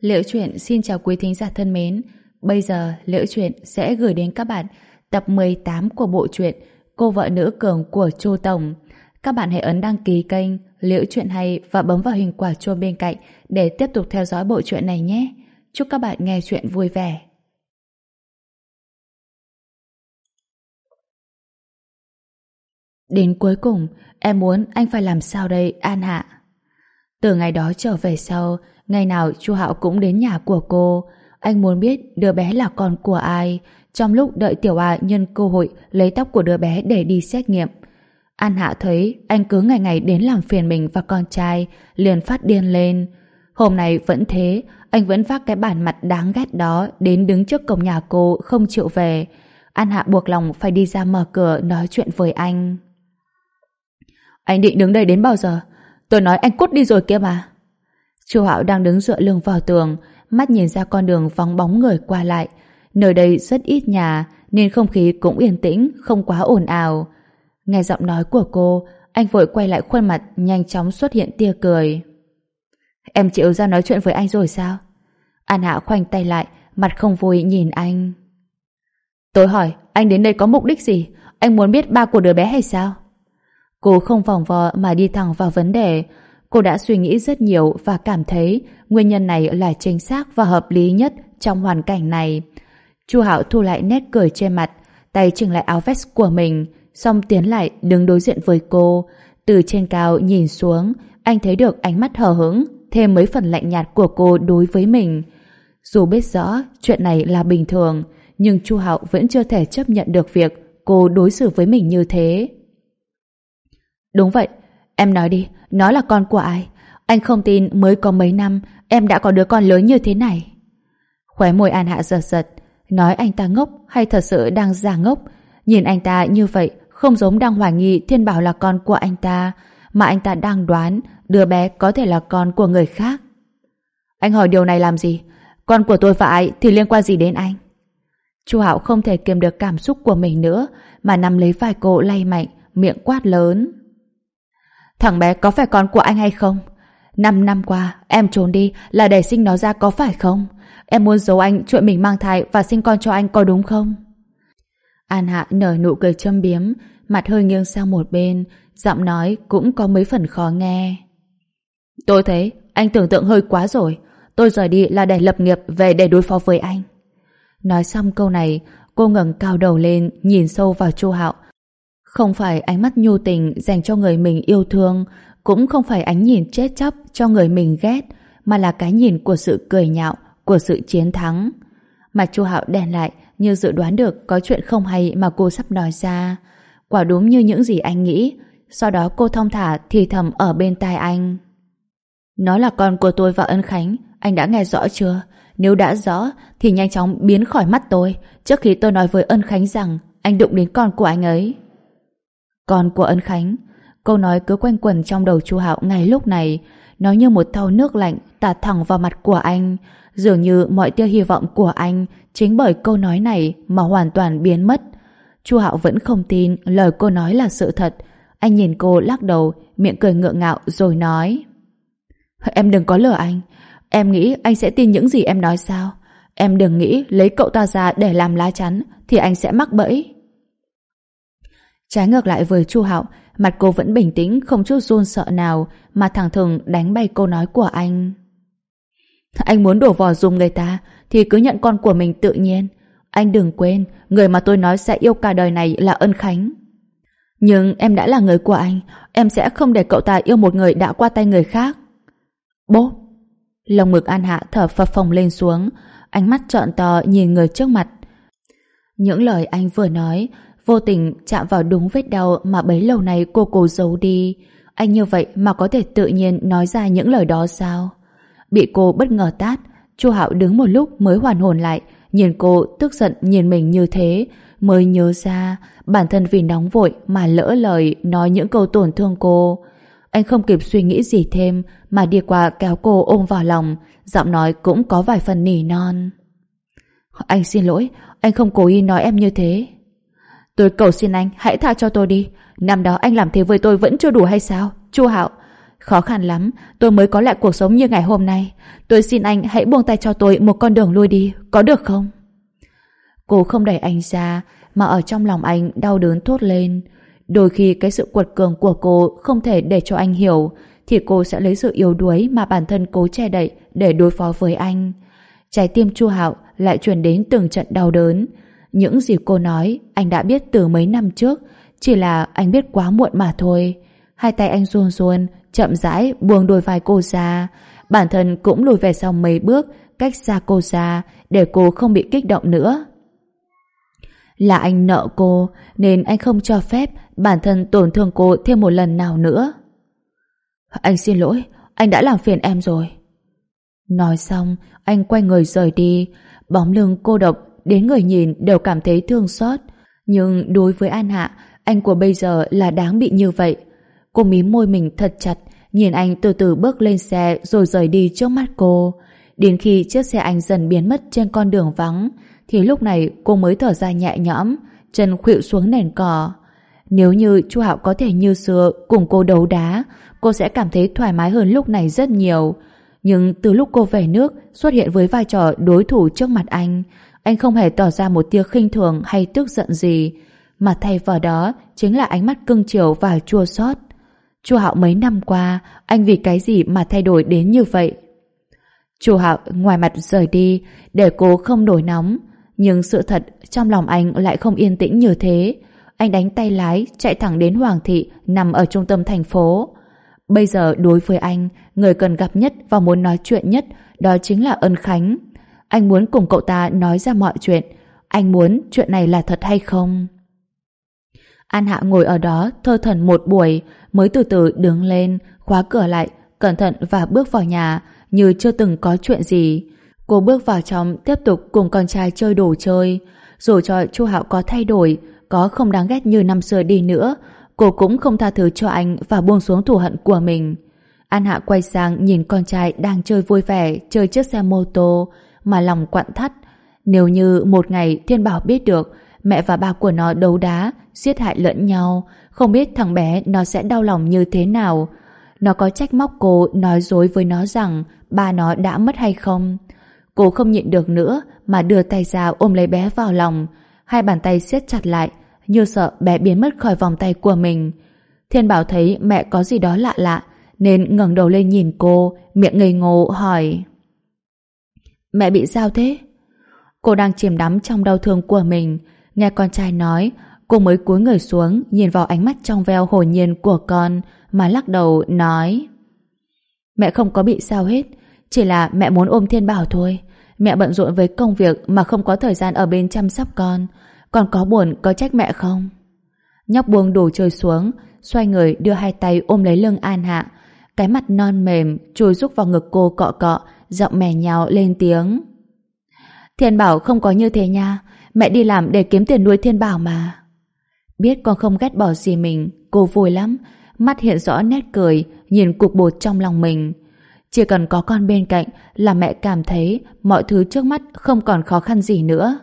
Liễu Chuyện xin chào quý thính giả thân mến. Bây giờ Liễu Chuyện sẽ gửi đến các bạn tập 18 của bộ truyện Cô vợ nữ cường của Chu Tổng. Các bạn hãy ấn đăng ký kênh Liễu Chuyện Hay và bấm vào hình quả chuông bên cạnh để tiếp tục theo dõi bộ truyện này nhé. Chúc các bạn nghe chuyện vui vẻ. Đến cuối cùng, em muốn anh phải làm sao đây, An Hạ? Từ ngày đó trở về sau, ngày nào Chu Hạo cũng đến nhà của cô. Anh muốn biết đứa bé là con của ai, trong lúc đợi Tiểu A nhân cơ hội lấy tóc của đứa bé để đi xét nghiệm. An Hạ thấy anh cứ ngày ngày đến làm phiền mình và con trai, liền phát điên lên. Hôm nay vẫn thế, anh vẫn vác cái bản mặt đáng ghét đó đến đứng trước cổng nhà cô không chịu về. An Hạ buộc lòng phải đi ra mở cửa nói chuyện với anh. Anh định đứng đây đến bao giờ? Tôi nói anh cút đi rồi kia mà. Chu Hạo đang đứng dựa lưng vào tường, mắt nhìn ra con đường vắng bóng người qua lại. Nơi đây rất ít nhà, nên không khí cũng yên tĩnh, không quá ồn ào. Nghe giọng nói của cô, anh vội quay lại khuôn mặt, nhanh chóng xuất hiện tia cười. Em chịu ra nói chuyện với anh rồi sao? An Hạ khoanh tay lại, mặt không vui nhìn anh. Tôi hỏi, anh đến đây có mục đích gì? Anh muốn biết ba của đứa bé hay sao? Cô không vòng vo mà đi thẳng vào vấn đề. Cô đã suy nghĩ rất nhiều và cảm thấy nguyên nhân này là chính xác và hợp lý nhất trong hoàn cảnh này. Chu Hạo thu lại nét cười trên mặt, tay chỉnh lại áo vest của mình, xong tiến lại đứng đối diện với cô. Từ trên cao nhìn xuống, anh thấy được ánh mắt hờ hững, thêm mấy phần lạnh nhạt của cô đối với mình. Dù biết rõ chuyện này là bình thường, nhưng Chu Hạo vẫn chưa thể chấp nhận được việc cô đối xử với mình như thế. Đúng vậy, em nói đi, nó là con của ai? Anh không tin mới có mấy năm em đã có đứa con lớn như thế này. Khóe môi An Hạ giật giật, nói anh ta ngốc hay thật sự đang giả ngốc? Nhìn anh ta như vậy không giống đang hoài nghi Thiên Bảo là con của anh ta, mà anh ta đang đoán đứa bé có thể là con của người khác. Anh hỏi điều này làm gì? Con của tôi và ai thì liên quan gì đến anh? Chu Hạo không thể kiềm được cảm xúc của mình nữa, mà nắm lấy vai cô lay mạnh, miệng quát lớn. Thằng bé có phải con của anh hay không? 5 năm qua em trốn đi là để sinh nó ra có phải không? Em muốn giấu anh chuyện mình mang thai và sinh con cho anh có đúng không? An Hạ nở nụ cười châm biếm, mặt hơi nghiêng sang một bên, giọng nói cũng có mấy phần khó nghe. Tôi thấy anh tưởng tượng hơi quá rồi. Tôi rời đi là để lập nghiệp, về để đối phó với anh. Nói xong câu này, cô ngẩng cao đầu lên nhìn sâu vào Chu Hạo. Không phải ánh mắt nhu tình dành cho người mình yêu thương, cũng không phải ánh nhìn chết chóc cho người mình ghét, mà là cái nhìn của sự cười nhạo, của sự chiến thắng. Mặt Chu Hạo đen lại, như dự đoán được có chuyện không hay mà cô sắp nói ra. Quả đúng như những gì anh nghĩ. Sau đó cô thong thả thì thầm ở bên tai anh. Nó là con của tôi và Ân Khánh, anh đã nghe rõ chưa? Nếu đã rõ thì nhanh chóng biến khỏi mắt tôi, trước khi tôi nói với Ân Khánh rằng anh đụng đến con của anh ấy. Con của Ân Khánh. Câu nói cứ quanh quẩn trong đầu Chu Hạo ngay lúc này. Nó như một thau nước lạnh tạt thẳng vào mặt của anh. Dường như mọi tia hy vọng của anh chính bởi câu nói này mà hoàn toàn biến mất. Chu Hạo vẫn không tin lời cô nói là sự thật. Anh nhìn cô lắc đầu, miệng cười ngượng ngạo rồi nói. Em đừng có lừa anh. Em nghĩ anh sẽ tin những gì em nói sao? Em đừng nghĩ lấy cậu ta ra để làm lá chắn thì anh sẽ mắc bẫy. Trái ngược lại với Chu Hạo, mặt cô vẫn bình tĩnh, không chút run sợ nào, mà thẳng thừng đánh bay câu nói của anh. Anh muốn đổ vỏ dùng người ta thì cứ nhận con của mình tự nhiên. Anh đừng quên, người mà tôi nói sẽ yêu cả đời này là Ân Khánh. Nhưng em đã là người của anh, em sẽ không để cậu ta yêu một người đã qua tay người khác. Bố! Lồng ngực An Hạ thở phập phồng lên xuống, ánh mắt trợn to nhìn người trước mặt. Những lời anh vừa nói vô tình chạm vào đúng vết đau mà bấy lâu nay cô cố giấu đi. Anh như vậy mà có thể tự nhiên nói ra những lời đó sao? Bị cô bất ngờ tát, Chu Hạo đứng một lúc mới hoàn hồn lại, nhìn cô tức giận nhìn mình như thế, mới nhớ ra bản thân vì nóng vội mà lỡ lời nói những câu tổn thương cô. Anh không kịp suy nghĩ gì thêm mà đi qua kéo cô ôm vào lòng, giọng nói cũng có vài phần nỉ non. Anh xin lỗi, anh không cố ý nói em như thế. Tôi cầu xin anh hãy tha cho tôi đi. Năm đó anh làm thế với tôi vẫn chưa đủ hay sao? Chu Hạo, Khó khăn lắm, tôi mới có lại cuộc sống như ngày hôm nay. Tôi xin anh hãy buông tay cho tôi một con đường lui đi, có được không? Cô không đẩy anh ra, mà ở trong lòng anh đau đớn thốt lên. Đôi khi cái sự quật cường của cô không thể để cho anh hiểu, thì cô sẽ lấy sự yếu đuối mà bản thân cố che đậy để đối phó với anh. Trái tim Chu Hạo lại truyền đến từng trận đau đớn. Những gì cô nói anh đã biết từ mấy năm trước, chỉ là anh biết quá muộn mà thôi. Hai tay anh run run, chậm rãi buông đôi vai cô ra. Bản thân cũng lùi về sau mấy bước, cách xa cô ra để cô không bị kích động nữa. Là anh nợ cô, nên anh không cho phép bản thân tổn thương cô thêm một lần nào nữa. Anh xin lỗi, anh đã làm phiền em rồi. Nói xong, anh quay người rời đi. Bóng lưng cô độc đến người nhìn đều cảm thấy thương xót. Nhưng đối với An Hạ, anh của bây giờ là đáng bị như vậy. Cô mím môi mình thật chặt, nhìn anh từ từ bước lên xe rồi rời đi trước mắt cô. Đến khi chiếc xe anh dần biến mất trên con đường vắng, thì lúc này cô mới thở ra nhẹ nhõm, chân khuỵu xuống nền cỏ. Nếu như Chu Hạo có thể như xưa cùng cô đấu đá, cô sẽ cảm thấy thoải mái hơn lúc này rất nhiều. Nhưng từ lúc cô về nước xuất hiện với vai trò đối thủ trước mặt anh không hề tỏ ra một tia khinh thường hay tức giận gì, mà thay vào đó chính là ánh mắt cưng chiều và chua xót. Chu Hạo mấy năm qua, anh vì cái gì mà thay đổi đến như vậy? Chu Hạo ngoài mặt rời đi để cô không nổi nóng, nhưng sự thật trong lòng anh lại không yên tĩnh như thế. Anh đánh tay lái chạy thẳng đến Hoàng Thị nằm ở trung tâm thành phố. Bây giờ đối với anh, người cần gặp nhất và muốn nói chuyện nhất đó chính là Ân Khánh. Anh muốn cùng cậu ta nói ra mọi chuyện. Anh muốn chuyện này là thật hay không? An Hạ ngồi ở đó thơ thẩn một buổi mới từ từ đứng lên, khóa cửa lại, cẩn thận và bước vào nhà như chưa từng có chuyện gì. Cô bước vào trong tiếp tục cùng con trai chơi đồ chơi. Dù cho Chu Hạo có thay đổi, có không đáng ghét như năm xưa đi nữa, cô cũng không tha thứ cho anh và buông xuống thù hận của mình. An Hạ quay sang nhìn con trai đang chơi vui vẻ, chơi chiếc xe mô tô, mà lòng quặn thắt. Nếu như một ngày Thiên Bảo biết được mẹ và ba của nó đấu đá, giết hại lẫn nhau, không biết thằng bé nó sẽ đau lòng như thế nào. Nó có trách móc cô nói dối với nó rằng ba nó đã mất hay không? Cô không nhịn được nữa mà đưa tay ra ôm lấy bé vào lòng. Hai bàn tay siết chặt lại, như sợ bé biến mất khỏi vòng tay của mình. Thiên Bảo thấy mẹ có gì đó lạ lạ, nên ngẩng đầu lên nhìn cô, miệng ngây ngô hỏi: Mẹ bị sao thế? Cô đang chìm đắm trong đau thương của mình. Nghe con trai nói, cô mới cúi người xuống nhìn vào ánh mắt trong veo hồn nhiên của con mà lắc đầu nói: Mẹ không có bị sao hết, chỉ là mẹ muốn ôm Thiên Bảo thôi. Mẹ bận rộn với công việc mà không có thời gian ở bên chăm sóc con. Con có buồn, có trách mẹ không? Nhóc buông đồ chơi xuống, xoay người đưa hai tay ôm lấy lưng An Hạ. Cái mặt non mềm chui rúc vào ngực cô cọ cọ, giọng mè nhào lên tiếng: Thiên Bảo không có như thế nha, mẹ đi làm để kiếm tiền nuôi Thiên Bảo mà. Biết con không ghét bỏ gì mình, cô vui lắm, mắt hiện rõ nét cười, nhìn cục bột trong lòng mình. Chỉ cần có con bên cạnh là mẹ cảm thấy mọi thứ trước mắt không còn khó khăn gì nữa.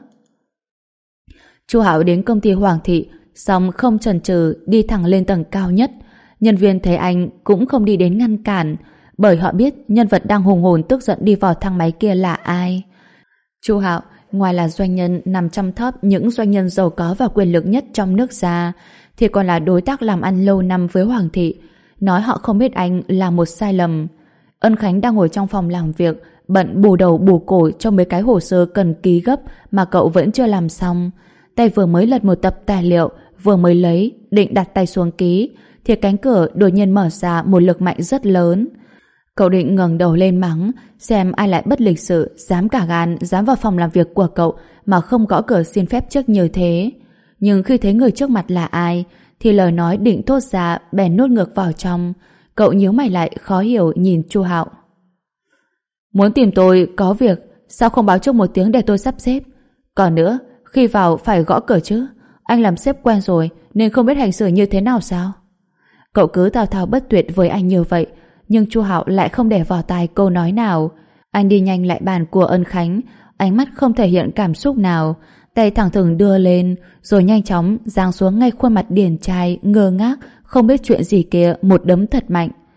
Chu Hạo đến công ty Hoàng Thị, xong không chần chừ đi thẳng lên tầng cao nhất. Nhân viên thấy anh cũng không đi đến ngăn cản, bởi họ biết nhân vật đang hùng hồn tức giận đi vào thang máy kia là ai. Chu Hạo ngoài là doanh nhân nằm trong top những doanh nhân giàu có và quyền lực nhất trong nước ra, thì còn là đối tác làm ăn lâu năm với Hoàng Thị. Nói họ không biết anh là một sai lầm. Ân Khánh đang ngồi trong phòng làm việc, bận bù đầu bù cổ cho mấy cái hồ sơ cần ký gấp mà cậu vẫn chưa làm xong. Tay vừa mới lật một tập tài liệu, vừa mới lấy, định đặt tay xuống ký, thì cánh cửa đột nhiên mở ra một lực mạnh rất lớn. Cậu định ngẩng đầu lên mắng, xem ai lại bất lịch sự, dám cả gan, dám vào phòng làm việc của cậu mà không gõ cửa xin phép trước như thế. Nhưng khi thấy người trước mặt là ai, thì lời nói định thốt ra bèn nuốt ngược vào trong. Cậu nhíu mày lại khó hiểu nhìn Chu Hạo. Muốn tìm tôi có việc, sao không báo trước một tiếng để tôi sắp xếp? Còn nữa, khi vào phải gõ cửa chứ. Anh làm sếp quen rồi nên không biết hành xử như thế nào sao? Cậu cứ thao thao bất tuyệt với anh như vậy, nhưng Chu Hạo lại không để vào tai câu nói nào. Anh đi nhanh lại bàn của Ân Khánh, ánh mắt không thể hiện cảm xúc nào, tay thẳng thừng đưa lên, rồi nhanh chóng giáng xuống ngay khuôn mặt điển trai ngơ ngác, không biết chuyện gì kia một đấm thật mạnh.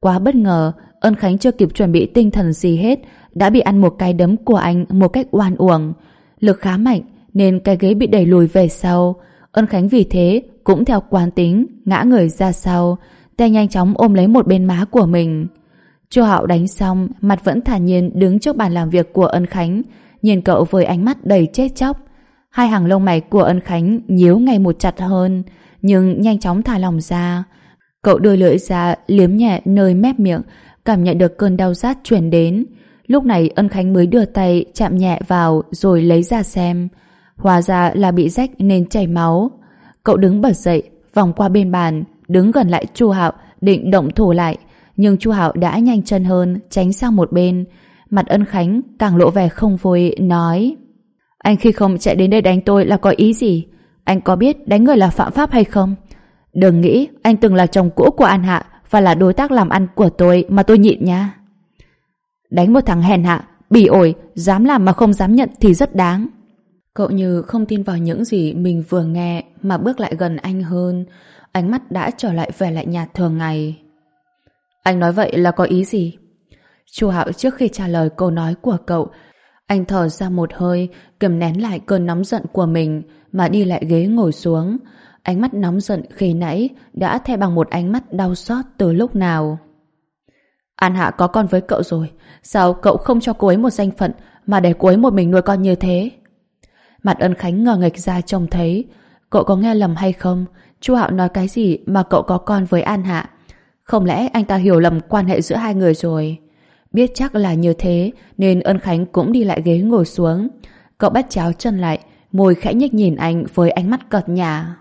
Quá bất ngờ, Ân Khánh chưa kịp chuẩn bị tinh thần gì hết, đã bị ăn một cái đấm của anh một cách oan uổng. Lực khá mạnh, nên cái ghế bị đẩy lùi về sau. Ân Khánh vì thế cũng theo quán tính ngã người ra sau, tay nhanh chóng ôm lấy một bên má của mình. Chu Hạo đánh xong, mặt vẫn thản nhiên đứng trước bàn làm việc của Ân Khánh, nhìn cậu với ánh mắt đầy chết chóc. Hai hàng lông mày của Ân Khánh nhíu ngày một chặt hơn, nhưng nhanh chóng thả lỏng ra. Cậu đưa lưỡi ra liếm nhẹ nơi mép miệng, cảm nhận được cơn đau rát truyền đến. Lúc này Ân Khánh mới đưa tay chạm nhẹ vào rồi lấy ra xem. Hóa ra là bị rách nên chảy máu. Cậu đứng bật dậy, vòng qua bên bàn, đứng gần lại Chu Hạo định động thủ lại, nhưng Chu Hạo đã nhanh chân hơn, tránh sang một bên. Mặt Ân Khánh càng lộ vẻ không vui, nói: Anh khi không chạy đến đây đánh tôi là có ý gì? Anh có biết đánh người là phạm pháp hay không? Đừng nghĩ anh từng là chồng cũ của An Hạ và là đối tác làm ăn của tôi mà tôi nhịn nha. Đánh một thằng hèn hạ, bỉ ổi, dám làm mà không dám nhận thì rất đáng. Cậu như không tin vào những gì mình vừa nghe mà bước lại gần anh hơn. Ánh mắt đã trở lại vẻ lạnh nhạt thường ngày. Anh nói vậy là có ý gì? Chu Hạo trước khi trả lời câu nói của cậu, anh thở ra một hơi, kiềm nén lại cơn nóng giận của mình mà đi lại ghế ngồi xuống. Ánh mắt nóng giận khi nãy đã thay bằng một ánh mắt đau xót từ lúc nào. An Hạ có con với cậu rồi, sao cậu không cho cô ấy một danh phận mà để cô ấy một mình nuôi con như thế? Mặt Ân Khánh ngờ nghệch ra trông thấy. Cậu có nghe lầm hay không? Chu Hạo nói cái gì mà cậu có con với An Hạ? Không lẽ anh ta hiểu lầm quan hệ giữa hai người rồi? Biết chắc là như thế nên Ân Khánh cũng đi lại ghế ngồi xuống. Cậu bắt chéo chân lại, môi khẽ nhếch nhìn anh với ánh mắt cợt nhả.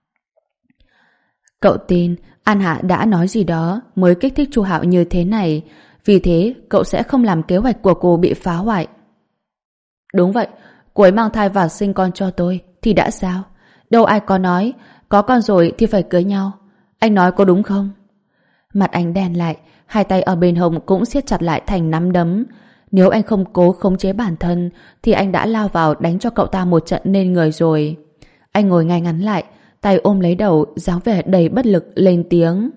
Cậu tin An Hạ đã nói gì đó mới kích thích Chu Hạo như thế này, vì thế cậu sẽ không làm kế hoạch của cô bị phá hoại. Đúng vậy, cô ấy mang thai và sinh con cho tôi thì đã sao? Đâu ai có nói có con rồi thì phải cưới nhau. Anh nói có đúng không? Mặt anh đen lại, hai tay ở bên hông cũng siết chặt lại thành nắm đấm. Nếu anh không cố khống chế bản thân thì anh đã lao vào đánh cho cậu ta một trận nên người rồi. Anh ngồi ngay ngắn lại, tay ôm lấy đầu, dáng vẻ đầy bất lực lên tiếng.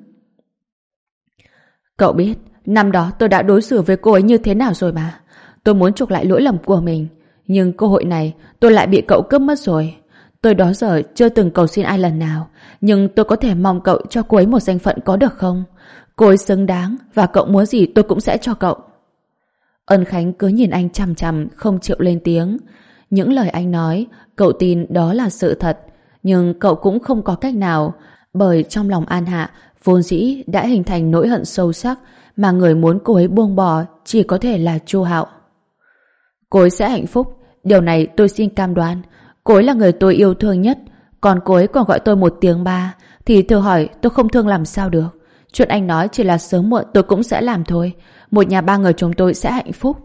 Cậu biết năm đó tôi đã đối xử với cô ấy như thế nào rồi mà. Tôi muốn chuộc lại lỗi lầm của mình, nhưng cơ hội này tôi lại bị cậu cướp mất rồi. Tôi đó giờ chưa từng cầu xin ai lần nào, nhưng tôi có thể mong cậu cho cô ấy một danh phận có được không? Cô ấy xứng đáng và cậu muốn gì tôi cũng sẽ cho cậu. Ân Khánh cứ nhìn anh chằm chằm, không chịu lên tiếng. Những lời anh nói cậu tin đó là sự thật, nhưng cậu cũng không có cách nào, bởi trong lòng An Hạ vốn dĩ đã hình thành nỗi hận sâu sắc, mà người muốn cô ấy buông bỏ chỉ có thể là Chu Hạo. Cô ấy sẽ hạnh phúc, điều này tôi xin cam đoan. Cô ấy là người tôi yêu thương nhất, còn cô ấy còn gọi tôi một tiếng ba thì thử hỏi tôi không thương làm sao được. Chuyện anh nói chỉ là sớm muộn tôi cũng sẽ làm thôi. Một nhà ba người chúng tôi sẽ hạnh phúc.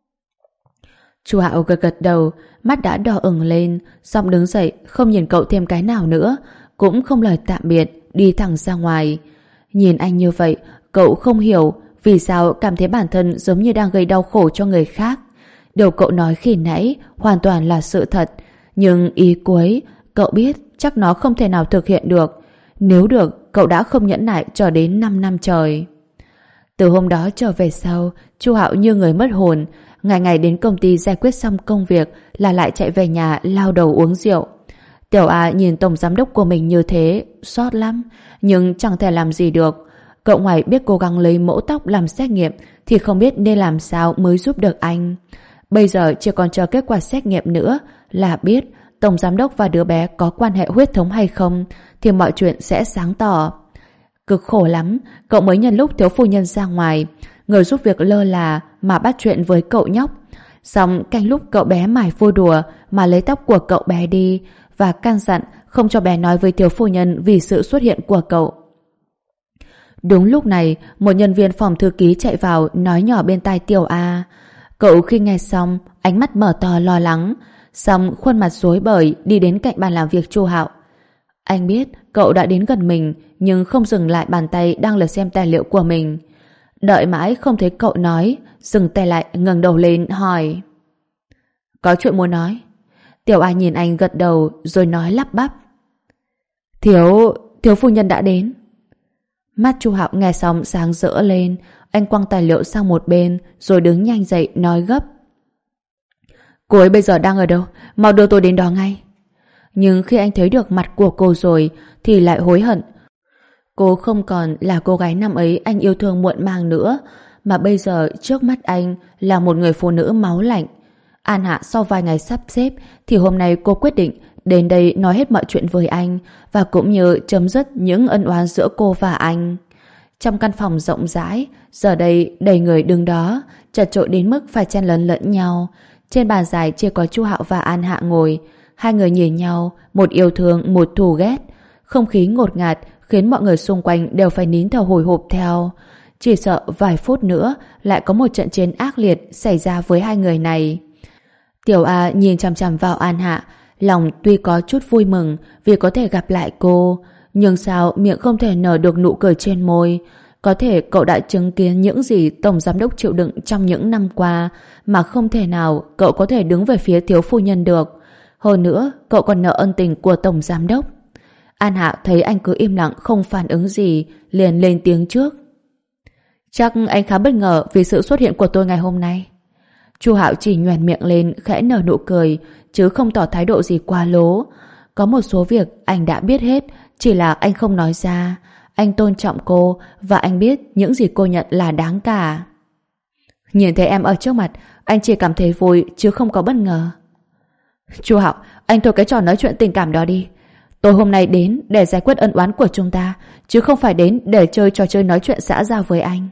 Chu Hạo gật gật đầu, mắt đã đỏ ửng lên, xong đứng dậy không nhìn cậu thêm cái nào nữa, cũng không lời tạm biệt, đi thẳng ra ngoài. Nhìn anh như vậy, cậu không hiểu vì sao cảm thấy bản thân giống như đang gây đau khổ cho người khác. Điều cậu nói khi nãy hoàn toàn là sự thật, nhưng ý cuối cậu biết chắc nó không thể nào thực hiện được. Nếu được, cậu đã không nhẫn nại chờ đến 5 năm trời. Từ hôm đó trở về sau, Chu Hạo như người mất hồn, ngày ngày đến công ty giải quyết xong công việc là lại chạy về nhà lao đầu uống rượu. Tiểu A nhìn tổng giám đốc của mình như thế, xót lắm, nhưng chẳng thể làm gì được. Cậu ngoài biết cố gắng lấy mẫu tóc làm xét nghiệm thì không biết nên làm sao mới giúp được anh. Bây giờ chỉ còn chờ kết quả xét nghiệm nữa là biết tổng giám đốc và đứa bé có quan hệ huyết thống hay không thì mọi chuyện sẽ sáng tỏ. Cực khổ lắm, cậu mới nhân lúc thiếu phu nhân ra ngoài, người giúp việc lơ là mà bắt chuyện với cậu nhóc. Xong canh lúc cậu bé mải vui đùa mà lấy tóc của cậu bé đi và căn dặn không cho bé nói với thiếu phu nhân vì sự xuất hiện của cậu. Đúng lúc này, một nhân viên phòng thư ký chạy vào nói nhỏ bên tai Tiểu A. Cậu khi nghe xong, ánh mắt mở to lo lắng, xong khuôn mặt rối bời đi đến cạnh bàn làm việc Chu Hạo. Anh biết cậu đã đến gần mình nhưng không dừng lại bàn tay đang lật xem tài liệu của mình. Đợi mãi không thấy cậu nói, dừng tay lại ngẩng đầu lên hỏi. Có chuyện muốn nói. Tiểu A nhìn anh gật đầu rồi nói lắp bắp. Thiếu phu nhân đã đến. Mắt Chu Hạo nghe xong sáng rỡ lên, anh quăng tài liệu sang một bên rồi đứng nhanh dậy nói gấp. Cô ấy bây giờ đang ở đâu? Mau đưa tôi đến đó ngay. Nhưng khi anh thấy được mặt của cô rồi thì lại hối hận. Cô không còn là cô gái năm ấy anh yêu thương muộn màng nữa, mà bây giờ trước mắt anh là một người phụ nữ máu lạnh. An Hạ sau vài ngày sắp xếp thì hôm nay cô quyết định đến đây nói hết mọi chuyện với anh và cũng như chấm dứt những ân oán giữa cô và anh. Trong căn phòng rộng rãi, giờ đây đầy người đứng đó, chật chội đến mức phải chen lấn lẫn nhau. Trên bàn dài chỉ có Chu Hạo và An Hạ ngồi. Hai người nhìn nhau, một yêu thương, một thù ghét. Không khí ngột ngạt khiến mọi người xung quanh đều phải nín thở hồi hộp theo. Chỉ sợ vài phút nữa lại có một trận chiến ác liệt xảy ra với hai người này. Tiểu A nhìn chằm chằm vào An Hạ, lòng tuy có chút vui mừng vì có thể gặp lại cô, nhưng sao miệng không thể nở được nụ cười trên môi. Có thể cậu đã chứng kiến những gì Tổng Giám đốc chịu đựng trong những năm qua, mà không thể nào cậu có thể đứng về phía thiếu phu nhân được. Hơn nữa, cậu còn nợ ân tình của Tổng Giám đốc. An Hạ thấy anh cứ im lặng không phản ứng gì, liền lên tiếng trước. Chắc anh khá bất ngờ vì sự xuất hiện của tôi ngày hôm nay. Chu Hạo chỉ nhoẻn miệng lên khẽ nở nụ cười, chứ không tỏ thái độ gì quá lố. Có một số việc anh đã biết hết, chỉ là anh không nói ra. Anh tôn trọng cô và anh biết những gì cô nhận là đáng cả. Nhìn thấy em ở trước mặt, anh chỉ cảm thấy vui chứ không có bất ngờ. Chu Hạo, anh thôi cái trò nói chuyện tình cảm đó đi. Tôi hôm nay đến để giải quyết ân oán của chúng ta, chứ không phải đến để chơi trò chơi nói chuyện xã giao với anh.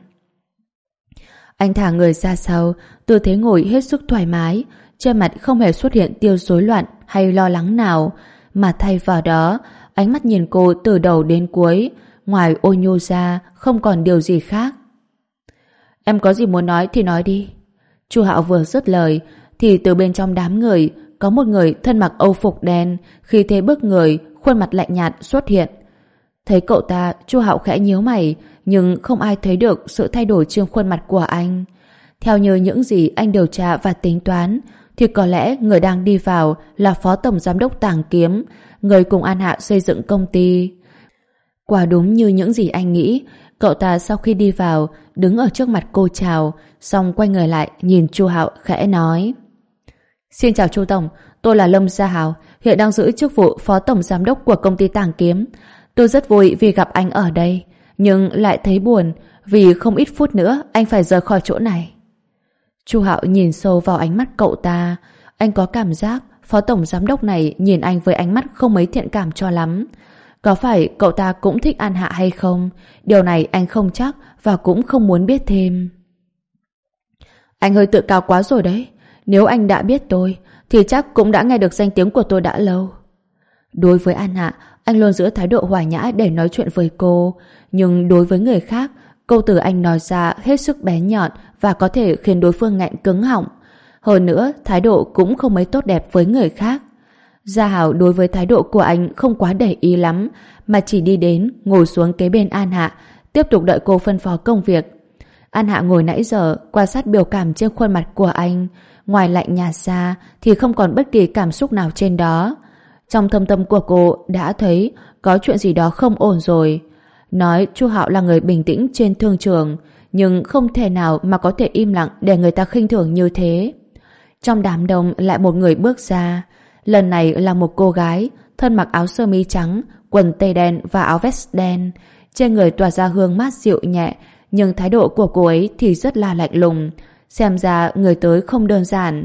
Anh thả người ra sau, tư thế ngồi hết sức thoải mái, trên mặt không hề xuất hiện tia rối loạn hay lo lắng nào, mà thay vào đó, ánh mắt nhìn cô từ đầu đến cuối, ngoài ôn nhu ra không còn điều gì khác. Em có gì muốn nói thì nói đi. Chu Hạo vừa dứt lời thì từ bên trong đám người có một người thân mặc âu phục đen, khí thế bức người, khuôn mặt lạnh nhạt xuất hiện. Thấy cậu ta, Chu Hạo khẽ nhíu mày, nhưng không ai thấy được sự thay đổi trên khuôn mặt của anh. Theo như những gì anh điều tra và tính toán, thì có lẽ người đang đi vào là Phó Tổng Giám đốc Tàng Kiếm, người cùng An Hạ xây dựng công ty. Quả đúng như những gì anh nghĩ, cậu ta sau khi đi vào, đứng ở trước mặt cô chào, xong quay người lại nhìn Chu Hạo khẽ nói. Xin chào Chu Tổng, tôi là Lâm Gia Hào, hiện đang giữ chức vụ Phó Tổng Giám đốc của công ty Tàng Kiếm. Tôi rất vui vì gặp anh ở đây, nhưng lại thấy buồn vì không ít phút nữa anh phải rời khỏi chỗ này. Chu Hạo nhìn sâu vào ánh mắt cậu ta, anh có cảm giác Phó Tổng Giám đốc này nhìn anh với ánh mắt không mấy thiện cảm cho lắm. Có phải cậu ta cũng thích An Hạ hay không? Điều này anh không chắc và cũng không muốn biết thêm. Anh hơi tự cao quá rồi đấy. Nếu anh đã biết tôi thì chắc cũng đã nghe được danh tiếng của tôi đã lâu. Đối với An Hạ, anh luôn giữ thái độ hòa nhã để nói chuyện với cô, nhưng đối với người khác, câu từ anh nói ra hết sức bé nhọn và có thể khiến đối phương nghẹn cứng họng. Hơn nữa, thái độ cũng không mấy tốt đẹp với người khác. Gia Hảo đối với thái độ của anh không quá để ý lắm, mà chỉ đi đến ngồi xuống kế bên An Hạ, tiếp tục đợi cô phân phó công việc. An Hạ ngồi nãy giờ quan sát biểu cảm trên khuôn mặt của anh, ngoài lạnh nhạt ra thì không còn bất kỳ cảm xúc nào trên đó. Trong thâm tâm của cô đã thấy có chuyện gì đó không ổn rồi. Nói Chu Hạo là người bình tĩnh trên thương trường, nhưng không thể nào mà có thể im lặng để người ta khinh thường như thế. Trong đám đông lại một người bước ra. Lần này là một cô gái, thân mặc áo sơ mi trắng, quần tây đen và áo vest đen. Trên người tỏa ra hương mát dịu nhẹ, nhưng thái độ của cô ấy thì rất là lạnh lùng. Xem ra người tới không đơn giản.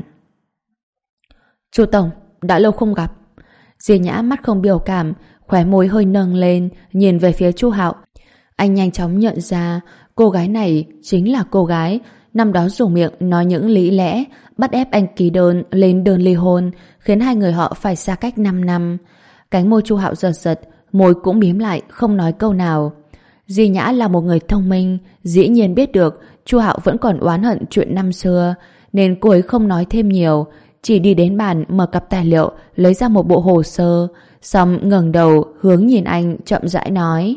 Chu Tổng, đã lâu không gặp. Di Nhã mắt không biểu cảm, khóe môi hơi nâng lên, nhìn về phía Chu Hạo. Anh nhanh chóng nhận ra cô gái này chính là cô gái năm đó dùng miệng nói những lý lẽ bắt ép anh ký đơn lên đơn ly hôn, khiến hai người họ phải xa cách 5 năm. Cánh môi Chu Hạo giật giật, môi cũng mím lại, không nói câu nào. Di Nhã là một người thông minh, dĩ nhiên biết được Chu Hạo vẫn còn oán hận chuyện năm xưa, nên cô ấy không nói thêm nhiều, chỉ đi đến bàn mở cặp tài liệu, lấy ra một bộ hồ sơ, xong ngẩng đầu hướng nhìn anh chậm rãi nói.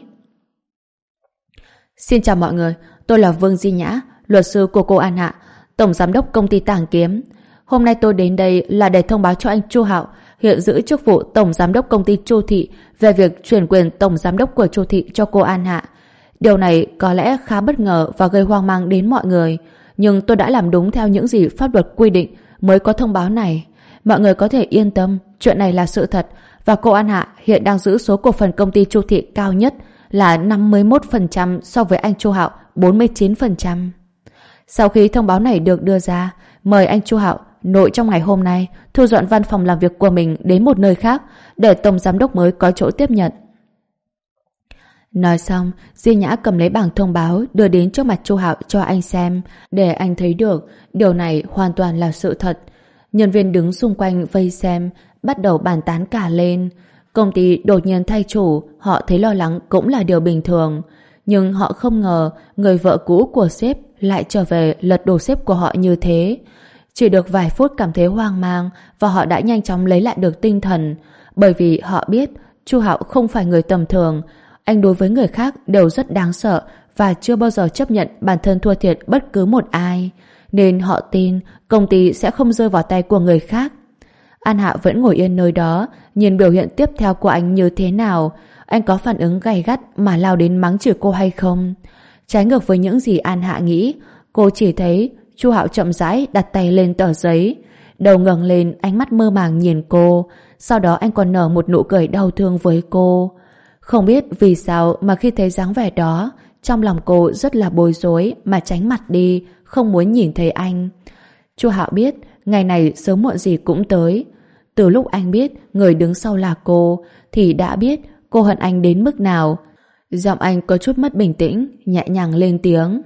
Xin chào mọi người, tôi là Vương Di Nhã, luật sư của cô An Hạ, Tổng Giám đốc công ty Tàng Kiếm. Hôm nay tôi đến đây là để thông báo cho anh Chu Hạo, hiện giữ chức vụ Tổng Giám đốc công ty Chu Thị, về việc chuyển quyền Tổng Giám đốc của Chu Thị cho cô An Hạ. Điều này có lẽ khá bất ngờ và gây hoang mang đến mọi người, nhưng tôi đã làm đúng theo những gì pháp luật quy định mới có thông báo này. Mọi người có thể yên tâm, chuyện này là sự thật và cô An Hạ hiện đang giữ số cổ phần công ty Chu Thị cao nhất là 51% so với anh Chu Hạo 49%. Sau khi thông báo này được đưa ra, mời anh Chu Hạo nội trong ngày hôm nay thu dọn văn phòng làm việc của mình đến một nơi khác để tổng giám đốc mới có chỗ tiếp nhận. Nói xong, Di Nhã cầm lấy bảng thông báo đưa đến trước mặt Chu Hạo cho anh xem, để anh thấy được điều này hoàn toàn là sự thật. Nhân viên đứng xung quanh vây xem, bắt đầu bàn tán cả lên. Công ty đột nhiên thay chủ, họ thấy lo lắng cũng là điều bình thường. Nhưng họ không ngờ người vợ cũ của sếp lại trở về lật đổ sếp của họ như thế. Chỉ được vài phút cảm thấy hoang mang và họ đã nhanh chóng lấy lại được tinh thần, bởi vì họ biết Chu Hạo không phải người tầm thường. Anh đối với người khác đều rất đáng sợ và chưa bao giờ chấp nhận bản thân thua thiệt bất cứ một ai, nên họ tin công ty sẽ không rơi vào tay của người khác. An Hạ vẫn ngồi yên nơi đó, nhìn biểu hiện tiếp theo của anh như thế nào. Anh có phản ứng gay gắt mà lao đến mắng chửi cô hay không? Trái ngược với những gì An Hạ nghĩ, cô chỉ thấy Chu Hạo chậm rãi đặt tay lên tờ giấy, đầu ngẩng lên, ánh mắt mơ màng nhìn cô. Sau đó anh còn nở một nụ cười đau thương với cô. Không biết vì sao mà khi thấy dáng vẻ đó, trong lòng cô rất là bối rối mà tránh mặt đi, không muốn nhìn thấy anh. Chu Hạo biết ngày này sớm muộn gì cũng tới. Từ lúc anh biết người đứng sau là cô, thì đã biết cô hận anh đến mức nào. Giọng anh có chút mất bình tĩnh, nhẹ nhàng lên tiếng.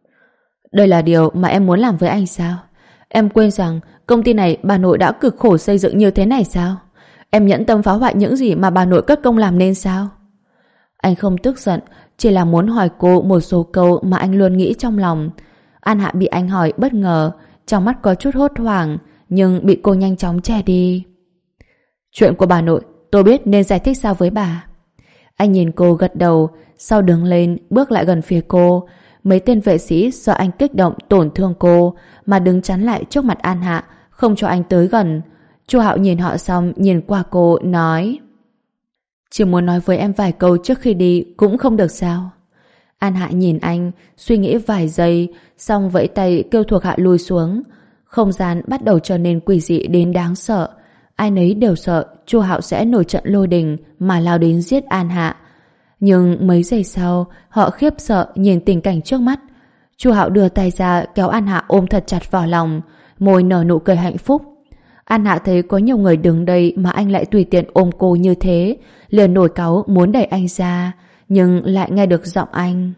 Đây là điều mà em muốn làm với anh sao? Em quên rằng công ty này bà nội đã cực khổ xây dựng như thế này sao? Em nhẫn tâm phá hoại những gì mà bà nội cất công làm nên sao? Anh không tức giận, chỉ là muốn hỏi cô một số câu mà anh luôn nghĩ trong lòng. An Hạ bị anh hỏi bất ngờ, trong mắt có chút hốt hoảng, nhưng bị cô nhanh chóng che đi. Chuyện của bà nội, tôi biết nên giải thích sao với bà. Anh nhìn cô gật đầu, sau đứng lên, bước lại gần phía cô. Mấy tên vệ sĩ sợ anh kích động tổn thương cô mà đứng chắn lại trước mặt An Hạ, không cho anh tới gần. Chu Hạo nhìn họ xong, nhìn qua cô, nói: Chỉ muốn nói với em vài câu trước khi đi cũng không được sao? An Hạ nhìn anh, suy nghĩ vài giây, xong vẫy tay kêu thuộc hạ lùi xuống. Không gian bắt đầu trở nên quỷ dị đến đáng sợ. Ai nấy đều sợ Chu Hạo sẽ nổi trận lôi đình mà lao đến giết An Hạ. Nhưng mấy giây sau, họ khiếp sợ nhìn tình cảnh trước mắt. Chu Hạo đưa tay ra kéo An Hạ ôm thật chặt vào lòng, môi nở nụ cười hạnh phúc. An Hạ thấy có nhiều người đứng đây mà anh lại tùy tiện ôm cô như thế, liền nổi cáu muốn đẩy anh ra, nhưng lại nghe được giọng anh.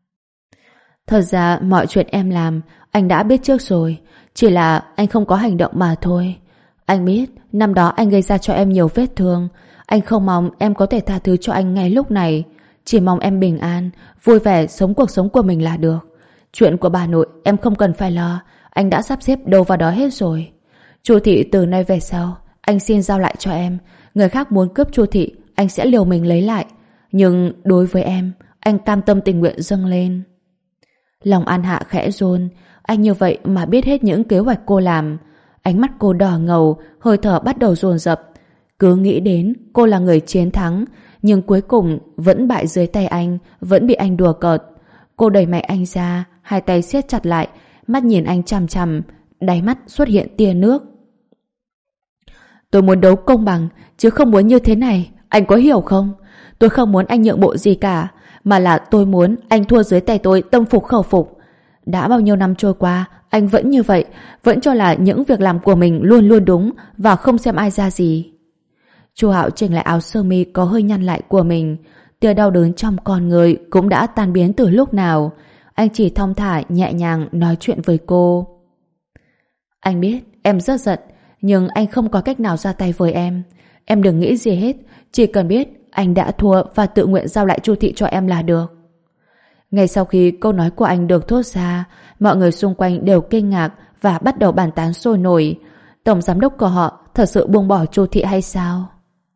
Thật ra mọi chuyện em làm anh đã biết trước rồi, chỉ là anh không có hành động mà thôi. Anh biết năm đó anh gây ra cho em nhiều vết thương, anh không mong em có thể tha thứ cho anh ngay lúc này, chỉ mong em bình an, vui vẻ sống cuộc sống của mình là được. Chuyện của bà nội em không cần phải lo, anh đã sắp xếp đâu vào đó hết rồi. Chu Thị từ nay về sau anh xin giao lại cho em. Người khác muốn cướp Chu Thị anh sẽ liều mình lấy lại, nhưng đối với em anh cam tâm tình nguyện dâng lên. Lòng An Hạ khẽ run. Anh như vậy mà biết hết những kế hoạch cô làm. Ánh mắt cô đỏ ngầu, hơi thở bắt đầu dồn dập. Cứ nghĩ đến cô là người chiến thắng, nhưng cuối cùng vẫn bại dưới tay anh, vẫn bị anh đùa cợt. Cô đẩy mạnh anh ra, hai tay siết chặt lại, mắt nhìn anh chằm chằm, đáy mắt xuất hiện tia nước. Tôi muốn đấu công bằng, chứ không muốn như thế này, anh có hiểu không? Tôi không muốn anh nhượng bộ gì cả, mà là tôi muốn anh thua dưới tay tôi tâm phục khẩu phục. Đã bao nhiêu năm trôi qua, anh vẫn như vậy, vẫn cho là những việc làm của mình luôn luôn đúng và không xem ai ra gì. Chu Hạo chỉnh lại áo sơ mi có hơi nhăn lại của mình, tia đau đớn trong con người cũng đã tan biến từ lúc nào. Anh chỉ thong thả nhẹ nhàng nói chuyện với cô. Anh biết em rất giận, nhưng anh không có cách nào ra tay với em. Em đừng nghĩ gì hết, chỉ cần biết anh đã thua và tự nguyện giao lại Chu Thị cho em là được. Ngay sau khi câu nói của anh được thốt ra, mọi người xung quanh đều kinh ngạc và bắt đầu bàn tán sôi nổi. Tổng giám đốc của họ thật sự buông bỏ Chu Thị hay sao?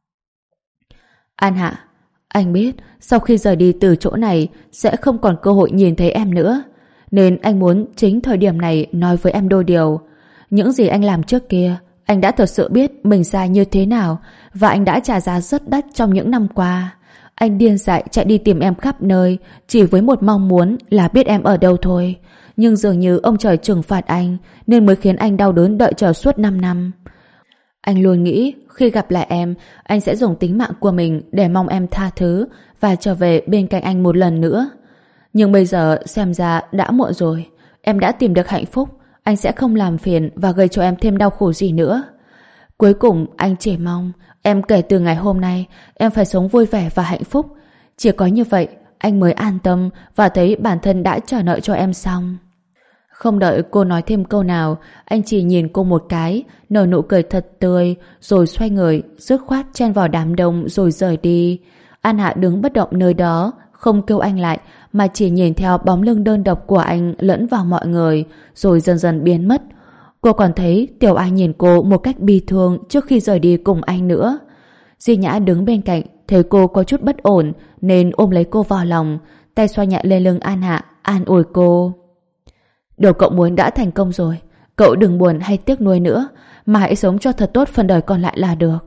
An Hạ, anh biết sau khi rời đi từ chỗ này sẽ không còn cơ hội nhìn thấy em nữa, nên anh muốn chính thời điểm này nói với em đôi điều. Những gì anh làm trước kia, anh đã thật sự biết mình sai như thế nào, và anh đã trả giá rất đắt trong những năm qua. Anh điên dại chạy đi tìm em khắp nơi, chỉ với một mong muốn là biết em ở đâu thôi. Nhưng dường như ông trời trừng phạt anh, nên mới khiến anh đau đớn đợi chờ suốt 5 năm. Anh luôn nghĩ khi gặp lại em, anh sẽ dùng tính mạng của mình để mong em tha thứ và trở về bên cạnh anh một lần nữa. Nhưng bây giờ xem ra đã muộn rồi. Em đã tìm được hạnh phúc, anh sẽ không làm phiền và gây cho em thêm đau khổ gì nữa. Cuối cùng anh chỉ mong em kể từ ngày hôm nay em phải sống vui vẻ và hạnh phúc. Chỉ có như vậy anh mới an tâm và thấy bản thân đã trả nợ cho em xong. Không đợi cô nói thêm câu nào, anh chỉ nhìn cô một cái, nở nụ cười thật tươi, rồi xoay người, dứt khoát chen vào đám đông rồi rời đi. An Hạ đứng bất động nơi đó, không kêu anh lại, mà chỉ nhìn theo bóng lưng đơn độc của anh lẫn vào mọi người, rồi dần dần biến mất. Cô còn thấy Tiểu A nhìn cô một cách bi thương trước khi rời đi cùng anh nữa. Di Nhã đứng bên cạnh, thấy cô có chút bất ổn, nên ôm lấy cô vào lòng, tay xoa nhẹ lên lưng An Hạ, an ủi cô. Điều cậu muốn đã thành công rồi, cậu đừng buồn hay tiếc nuối nữa, mà hãy sống cho thật tốt phần đời còn lại là được.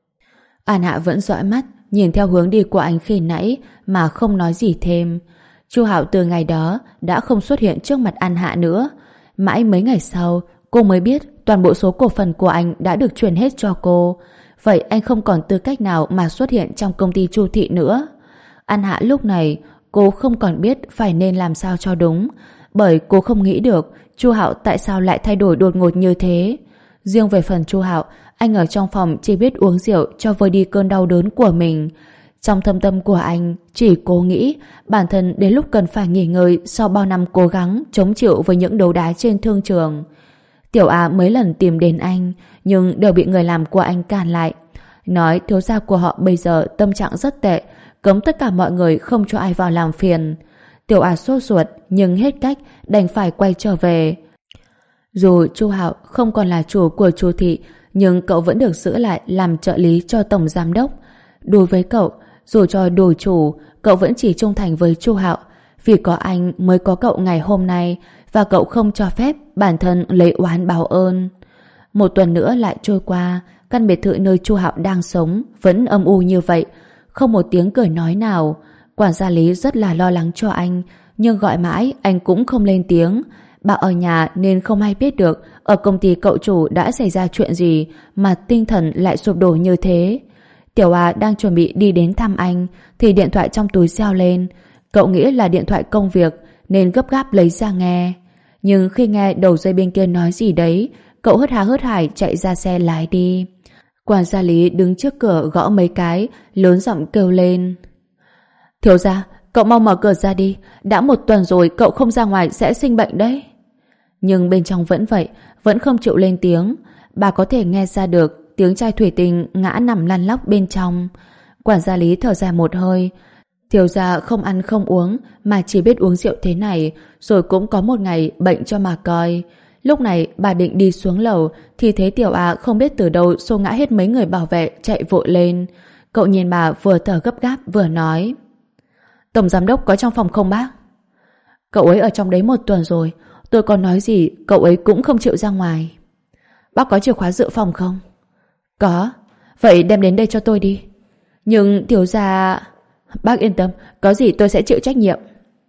An Hạ vẫn dõi mắt nhìn theo hướng đi của anh khi nãy mà không nói gì thêm. Chu Hạo từ ngày đó đã không xuất hiện trước mặt An Hạ nữa. Mãi mấy ngày sau cô mới biết toàn bộ số cổ phần của anh đã được chuyển hết cho cô. Vậy anh không còn tư cách nào mà xuất hiện trong công ty Chu Thị nữa. An Hạ lúc này cô không còn biết phải nên làm sao cho đúng, bởi cô không nghĩ được Chu Hạo tại sao lại thay đổi đột ngột như thế. Riêng về phần Chu Hạo, anh ở trong phòng chỉ biết uống rượu cho vơi đi cơn đau đớn của mình. Trong thâm tâm của anh chỉ cố nghĩ bản thân đến lúc cần phải nghỉ ngơi sau bao năm cố gắng chống chịu với những đấu đá trên thương trường. Tiểu A mấy lần tìm đến anh nhưng đều bị người làm của anh cản lại, nói thiếu gia của họ bây giờ tâm trạng rất tệ, cấm tất cả mọi người không cho ai vào làm phiền. Tiểu A sốt ruột nhưng hết cách đành phải quay trở về. Dù Chu Hạo không còn là chủ của Chu Thị, nhưng cậu vẫn được giữ lại làm trợ lý cho tổng giám đốc. Đối với cậu, dù cho đổi chủ, cậu vẫn chỉ trung thành với Chu Hạo, vì có anh mới có cậu ngày hôm nay, và cậu không cho phép bản thân lấy oán báo ơn. Một tuần nữa lại trôi qua, căn biệt thự nơi Chu Hạo đang sống vẫn âm u như vậy, không một tiếng cười nói nào. Quản gia Lý rất là lo lắng cho anh, nhưng gọi mãi anh cũng không lên tiếng. Bảo ở nhà nên không ai biết được ở công ty cậu chủ đã xảy ra chuyện gì mà tinh thần lại sụp đổ như thế. Tiểu A đang chuẩn bị đi đến thăm anh thì điện thoại trong túi reo lên. Cậu nghĩ là điện thoại công việc nên gấp gáp lấy ra nghe. Nhưng khi nghe đầu dây bên kia nói gì đấy, cậu hớt há hớt hải chạy ra xe lái đi. Quản gia Lý đứng trước cửa gõ mấy cái, lớn giọng kêu lên. Thiếu gia, cậu mau mở cửa ra đi, đã 1 tuần rồi cậu không ra ngoài sẽ sinh bệnh đấy. Nhưng bên trong vẫn vậy, vẫn không chịu lên tiếng. Bà có thể nghe ra được tiếng chai thủy tinh ngã nằm lăn lóc bên trong. Quản gia Lý thở dài một hơi. Thiếu gia không ăn không uống mà chỉ biết uống rượu thế này, rồi cũng có một ngày bệnh cho mà coi. Lúc này bà định đi xuống lầu thì thấy Tiểu A không biết từ đâu xô ngã hết mấy người bảo vệ chạy vội lên. Cậu nhìn bà vừa thở gấp gáp vừa nói. Tổng giám đốc có trong phòng không bác? Cậu ấy ở trong đấy 1 tuần rồi, tôi còn nói gì cậu ấy cũng không chịu ra ngoài. Bác có chìa khóa dự phòng không? Có. Vậy đem đến đây cho tôi đi. Nhưng thiếu gia... Bác yên tâm, có gì tôi sẽ chịu trách nhiệm.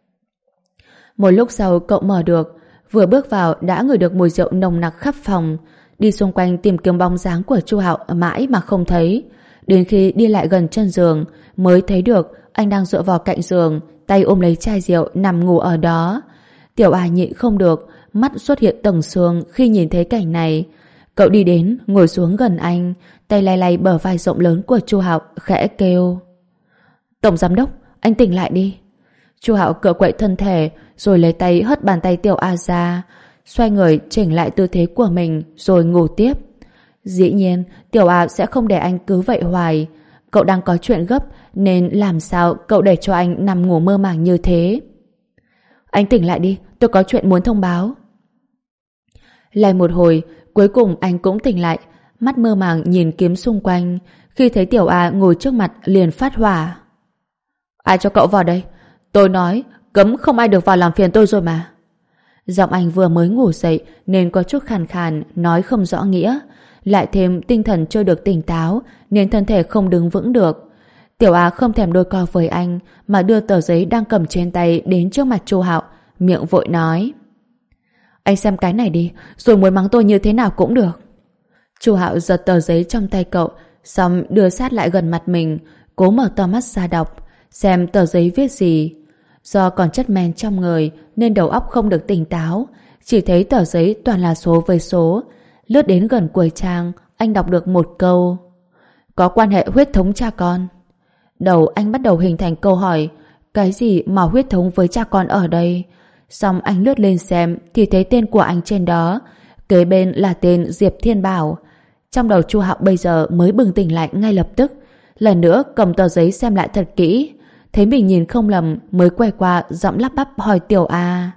Một lúc sau cậu mở được, vừa bước vào đã ngửi được mùi rượu nồng nặc khắp phòng. Đi xung quanh tìm kiếm bóng dáng của Chu Hạo mãi mà không thấy. Đến khi đi lại gần chân giường mới thấy được anh đang dựa vào cạnh giường, tay ôm lấy chai rượu nằm ngủ ở đó. Tiểu A nhịn không được, mắt xuất hiện tầng xương khi nhìn thấy cảnh này. Cậu đi đến ngồi xuống gần anh, tay lay lay bờ vai rộng lớn của Chu Hạo, khẽ kêu. Tổng giám đốc, anh tỉnh lại đi. Chu Hạo cựa quậy thân thể rồi lấy tay hất bàn tay Tiểu A ra, xoay người chỉnh lại tư thế của mình rồi ngủ tiếp. Dĩ nhiên Tiểu A sẽ không để anh cứ vậy hoài. Cậu đang có chuyện gấp nên làm sao cậu để cho anh nằm ngủ mơ màng như thế. Anh tỉnh lại đi, tôi có chuyện muốn thông báo. Lại một hồi, cuối cùng anh cũng tỉnh lại, mắt mơ màng nhìn kiếm xung quanh. Khi thấy Tiểu A ngồi trước mặt liền phát hỏa. Ai cho cậu vào đây? Tôi nói cấm không ai được vào làm phiền tôi rồi mà. Giọng anh vừa mới ngủ dậy nên có chút khàn khàn, nói không rõ nghĩa. Lại thêm tinh thần chưa được tỉnh táo nên thân thể không đứng vững được. Tiểu A không thèm đôi co với anh mà đưa tờ giấy đang cầm trên tay đến trước mặt Chu Hạo, miệng vội nói: Anh xem cái này đi, rồi muốn mắng tôi như thế nào cũng được. Chu Hạo giật tờ giấy trong tay cậu, xong đưa sát lại gần mặt mình, cố mở to mắt ra đọc, xem tờ giấy viết gì. Do còn chất men trong người nên đầu óc không được tỉnh táo, chỉ thấy tờ giấy toàn là số với số. Lướt đến gần cuối trang, anh đọc được một câu: Có quan hệ huyết thống cha con. Đầu anh bắt đầu hình thành câu hỏi: cái gì mà huyết thống với cha con ở đây? Xong anh lướt lên xem thì thấy tên của anh trên đó, kế bên là tên Diệp Thiên Bảo. Trong đầu Chu Hạo bây giờ mới bừng tỉnh lại ngay lập tức, lần nữa cầm tờ giấy xem lại thật kỹ, thấy mình nhìn không lầm mới quay qua giọng lắp bắp hỏi Tiểu A: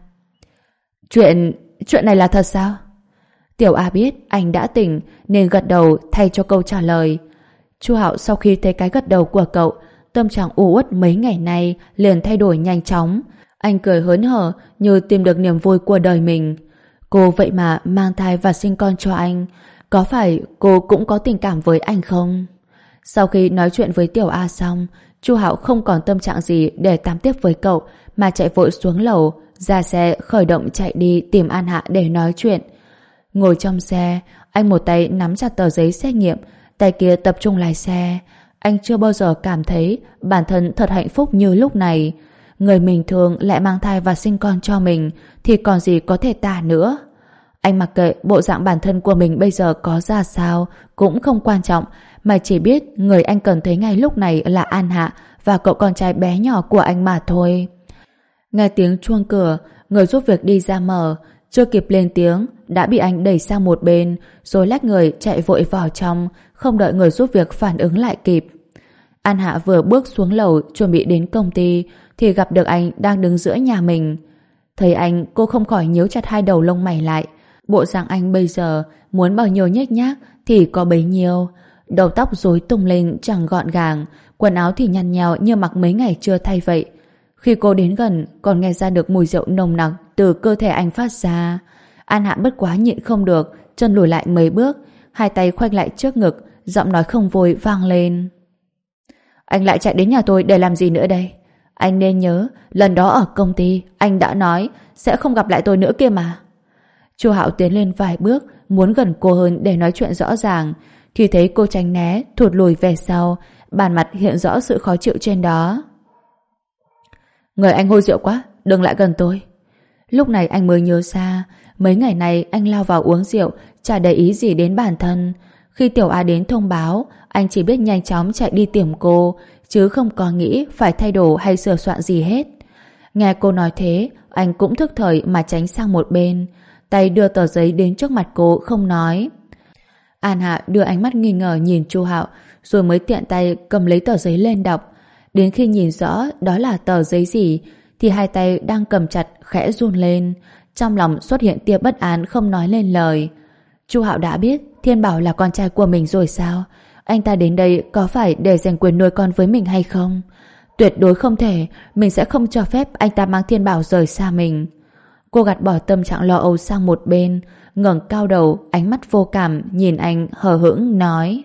Chuyện này là thật sao? Tiểu A biết anh đã tỉnh nên gật đầu thay cho câu trả lời. Chu Hạo sau khi thấy cái gật đầu của cậu, tâm trạng u uất mấy ngày nay liền thay đổi nhanh chóng. Anh cười hớn hở như tìm được niềm vui của đời mình. Cô vậy mà mang thai và sinh con cho anh, có phải cô cũng có tình cảm với anh không? Sau khi nói chuyện với Tiểu A xong, Chu Hạo không còn tâm trạng gì để tám tiếp với cậu mà chạy vội xuống lầu, ra xe khởi động chạy đi tìm An Hạ để nói chuyện. Ngồi trong xe, anh một tay nắm chặt tờ giấy xét nghiệm, tay kia tập trung lái xe. Anh chưa bao giờ cảm thấy bản thân thật hạnh phúc như lúc này. Người mình thường lại mang thai và sinh con cho mình thì còn gì có thể tả nữa. Anh mặc kệ bộ dạng bản thân của mình bây giờ có ra sao cũng không quan trọng, mà chỉ biết người anh cần thấy ngay lúc này là An Hạ và cậu con trai bé nhỏ của anh mà thôi. Nghe tiếng chuông cửa, người giúp việc đi ra mở, chưa kịp lên tiếng đã bị anh đẩy sang một bên rồi lách người chạy vội vào trong, không đợi người giúp việc phản ứng lại kịp. An Hạ vừa bước xuống lầu chuẩn bị đến công ty thì gặp được anh đang đứng giữa nhà mình. Thấy anh, cô không khỏi nhíu chặt hai đầu lông mày lại. Bộ dạng anh bây giờ muốn bao nhiêu nhếch nhác thì có bấy nhiêu. Đầu tóc rối tung lên chẳng gọn gàng, quần áo thì nhăn nheo như mặc mấy ngày chưa thay vậy. Khi cô đến gần còn nghe ra được mùi rượu nồng nặc từ cơ thể anh phát ra. An Hạ bất quá nhịn không được, chân lùi lại mấy bước, hai tay khoanh lại trước ngực, giọng nói không vui vang lên: Anh lại chạy đến nhà tôi để làm gì nữa đây? Anh nên nhớ lần đó ở công ty anh đã nói sẽ không gặp lại tôi nữa kia mà. Chu Hạo tiến lên vài bước muốn gần cô hơn để nói chuyện rõ ràng thì thấy cô tránh né thụt lùi về sau, bàn mặt hiện rõ sự khó chịu trên đó. Người anh hôi rượu quá, đừng lại gần tôi. Lúc này anh mới nhớ ra mấy ngày này anh lao vào uống rượu, chả để ý gì đến bản thân. Khi Tiểu A đến thông báo, anh chỉ biết nhanh chóng chạy đi tìm cô, chứ không có nghĩ phải thay đồ hay sửa soạn gì hết. Nghe cô nói thế, anh cũng thức thời mà tránh sang một bên, tay đưa tờ giấy đến trước mặt cô không nói. An Hạ đưa ánh mắt nghi ngờ nhìn Chu Hạo, rồi mới tiện tay cầm lấy tờ giấy lên đọc. Đến khi nhìn rõ đó là tờ giấy gì thì hai tay đang cầm chặt khẽ run lên, trong lòng xuất hiện tia bất an không nói lên lời. Chu Hạo đã biết Thiên Bảo là con trai của mình rồi sao? Anh ta đến đây có phải để giành quyền nuôi con với mình hay không? Tuyệt đối không thể, mình sẽ không cho phép anh ta mang Thiên Bảo rời xa mình. Cô gạt bỏ tâm trạng lo âu sang một bên, ngẩng cao đầu, ánh mắt vô cảm nhìn anh hờ hững nói: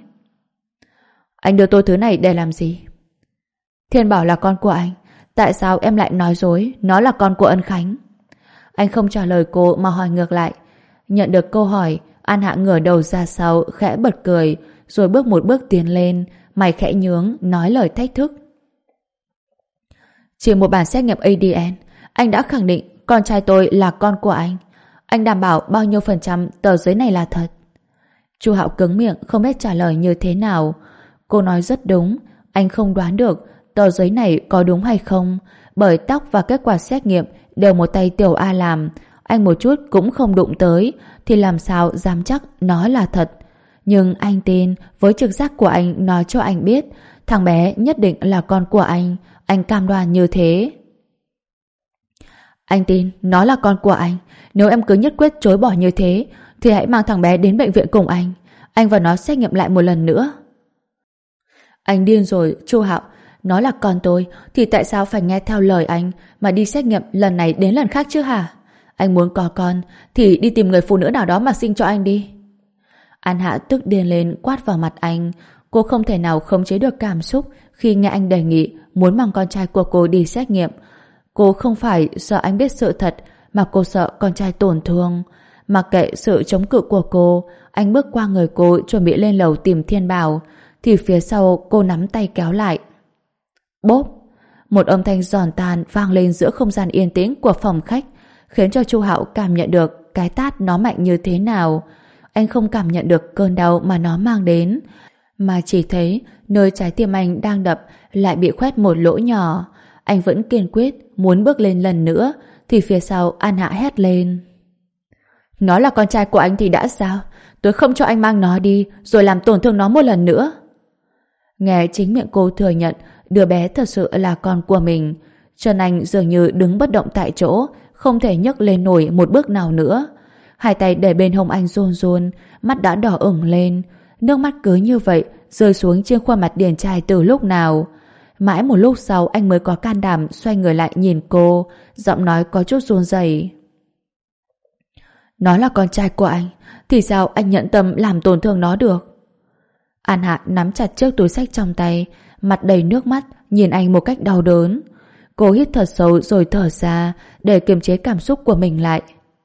Anh đưa tôi thứ này để làm gì? Thiên Bảo là con của anh, tại sao em lại nói dối nó là con của Ân Khánh? Anh không trả lời cô mà hỏi ngược lại. Nhận được câu hỏi, An Hạ ngửa đầu ra sau khẽ bật cười, rồi bước một bước tiến lên, mày khẽ nhướng nói lời thách thức: Chỉ một bản xét nghiệm ADN, anh đã khẳng định con trai tôi là con của anh. Anh đảm bảo bao nhiêu % tờ giấy này là thật? Chu Hạo cứng miệng không biết trả lời như thế nào. Cô nói rất đúng, anh không đoán được tờ giấy này có đúng hay không, bởi tóc và kết quả xét nghiệm đều một tay Tiểu A làm, anh một chút cũng không đụng tới thì làm sao dám chắc nó là thật. Nhưng anh tin với trực giác của anh nói cho anh biết thằng bé nhất định là con của anh cam đoan như thế. Anh tin nó là con của anh. Nếu em cứ nhất quyết chối bỏ như thế thì hãy mang thằng bé đến bệnh viện cùng anh và nó xét nghiệm lại một lần nữa. Anh điên rồi, Chu Hạo. Nó là con tôi thì tại sao phải nghe theo lời anh mà đi xét nghiệm lần này đến lần khác chứ hả? Anh muốn có con thì đi tìm người phụ nữ nào đó mà sinh cho anh đi. An Hạ tức điên lên quát vào mặt anh. Cô không thể nào khống chế được cảm xúc khi nghe anh đề nghị muốn mang con trai của cô đi xét nghiệm. Cô không phải sợ anh biết sự thật, mà cô sợ con trai tổn thương. Mặc kệ sự chống cự của cô, anh bước qua người cô chuẩn bị lên lầu tìm Thiên Bảo, thì phía sau cô nắm tay kéo lại. Bốp! Một âm thanh giòn tan vang lên giữa không gian yên tĩnh của phòng khách, khiến cho Chu Hạo cảm nhận được cái tát nó mạnh như thế nào. Anh không cảm nhận được cơn đau mà nó mang đến, mà chỉ thấy nơi trái tim anh đang đập lại bị khoét một lỗ nhỏ. Anh vẫn kiên quyết muốn bước lên lần nữa, thì phía sau An Hạ hét lên. Nó là con trai của anh thì đã sao? Tôi không cho anh mang nó đi rồi làm tổn thương nó một lần nữa. Nghe chính miệng cô thừa nhận đứa bé thật sự là con của mình, chân anh dường như đứng bất động tại chỗ, không thể nhấc lên nổi một bước nào nữa. Hai tay để bên hông anh run run, mắt đã đỏ ửng lên, nước mắt cứ như vậy rơi xuống trên khuôn mặt điển trai từ lúc nào. Mãi một lúc sau anh mới có can đảm xoay người lại nhìn cô, giọng nói có chút run rẩy. Nó là con trai của anh, thì sao anh nhẫn tâm làm tổn thương nó được? An Hạ nắm chặt chiếc túi xách trong tay, mặt đầy nước mắt, nhìn anh một cách đau đớn. Cô hít thật sâu rồi thở ra để kiềm chế cảm xúc của mình lại.